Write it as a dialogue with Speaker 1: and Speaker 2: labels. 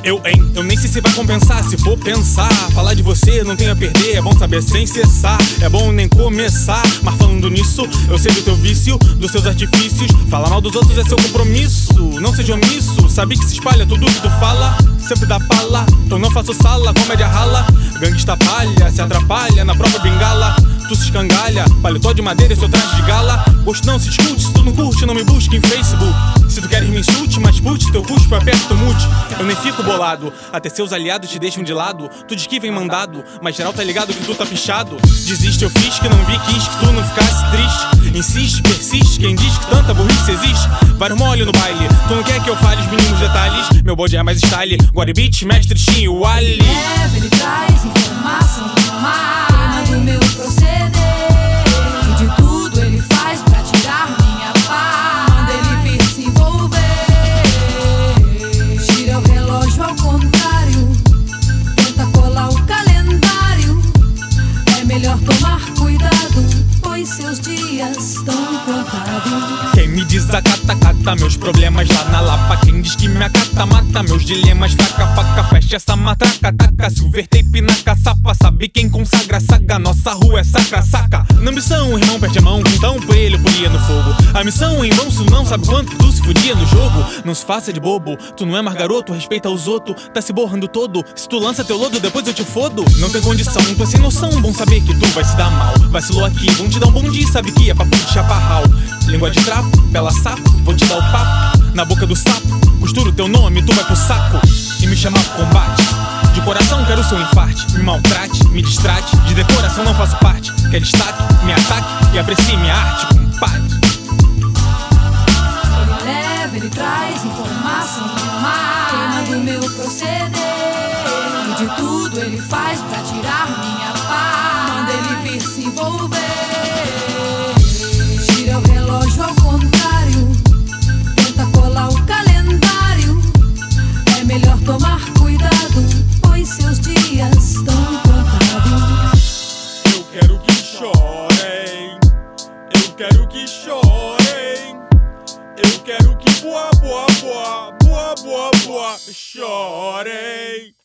Speaker 1: Eu nem sei se vai compensar. Se for pensar, falar de você não tem a perder. É bom saber sem cessar, é bom nem começar. Mas falando nisso, eu sei do teu vício, dos seus artifícios. Falar mal dos outros é seu compromisso. Não seja omisso, sabe que se espalha tudo que tu fala. Sempre dá pala, então não faço sala. Comédia rala, gangsta palha, se atrapalha na própria bengala. Tu se escangalha, paletó de madeira e seu traje de gala. Gosto não se discute, se tu não curte, não me busque em Facebook. Se tu queres me insulte, mas pute teu cuspo, aperta o mute. Eu nem fico bolado, até seus aliados te deixam de lado. Tu diz que vem mandado, mas geral tá ligado que tu tá pichado. Desiste, eu fiz que não vi, quis que tu não ficasse triste. Insiste, persiste, quem diz que tanta burrice existe. Vários mole no baile, tu não quer que eu fale os mínimos detalhes. Meu bode é mais style, Guaribit, mestre Shin, o Ali.
Speaker 2: Leva, ele traz informação do mar, queimando meu proceder. E de tudo ele faz pra tirar minha paz. Manda ele vir se envolver. Gira o relógio ao contrário, tenta colar o calendário. É melhor tomar cuidado, pois seus dias estão contados.
Speaker 1: Quem me desacata, cata meus problemas lá na Lapa. Quem diz que me acata, mata meus dilemas. Fraca, faca, fecha essa matraca, taca silver tape na caçapa. Sabe quem consagra, saga, nossa rua é sacra, saca. Na missão, o irmão perde a mão, então por ele eu pulia no fogo. A missão em vão, se tu não sabe quanto tu se fudia no jogo. Não se faça de bobo, tu não é mais garoto, respeita os outros. Tá se borrando todo, se tu lança teu lodo, depois eu te fodo. Não tem condição, tu é sem noção, bom saber que tu vai se dar mal. Vacilou aqui, vão te dar um bom dia, sabe que é papo de chaparral. Língua de trapo, pela sapo, vou te dar o papo. Na boca do sapo, costuro teu nome, tu vai pro saco. E me chamar pro combate, de coração quero seu infarte. Me maltrate, me distrate, de decoração não faço parte. Quer destaque, me ataque e aprecie minha arte, compadre.
Speaker 2: Ele leva, ele traz informação do mar, queimando meu proceder. E de tudo ele faz pra tirar minha paz. Manda ele vir se envolver. Gira o relógio ao contrário, tenta colar o calendário. É melhor tomar cuidado, pois seus dias estão contados.
Speaker 1: Eu quero que chorem, eu quero que chorem. Eu quero que boa, boa, boa, boa, boa, boa, chorem.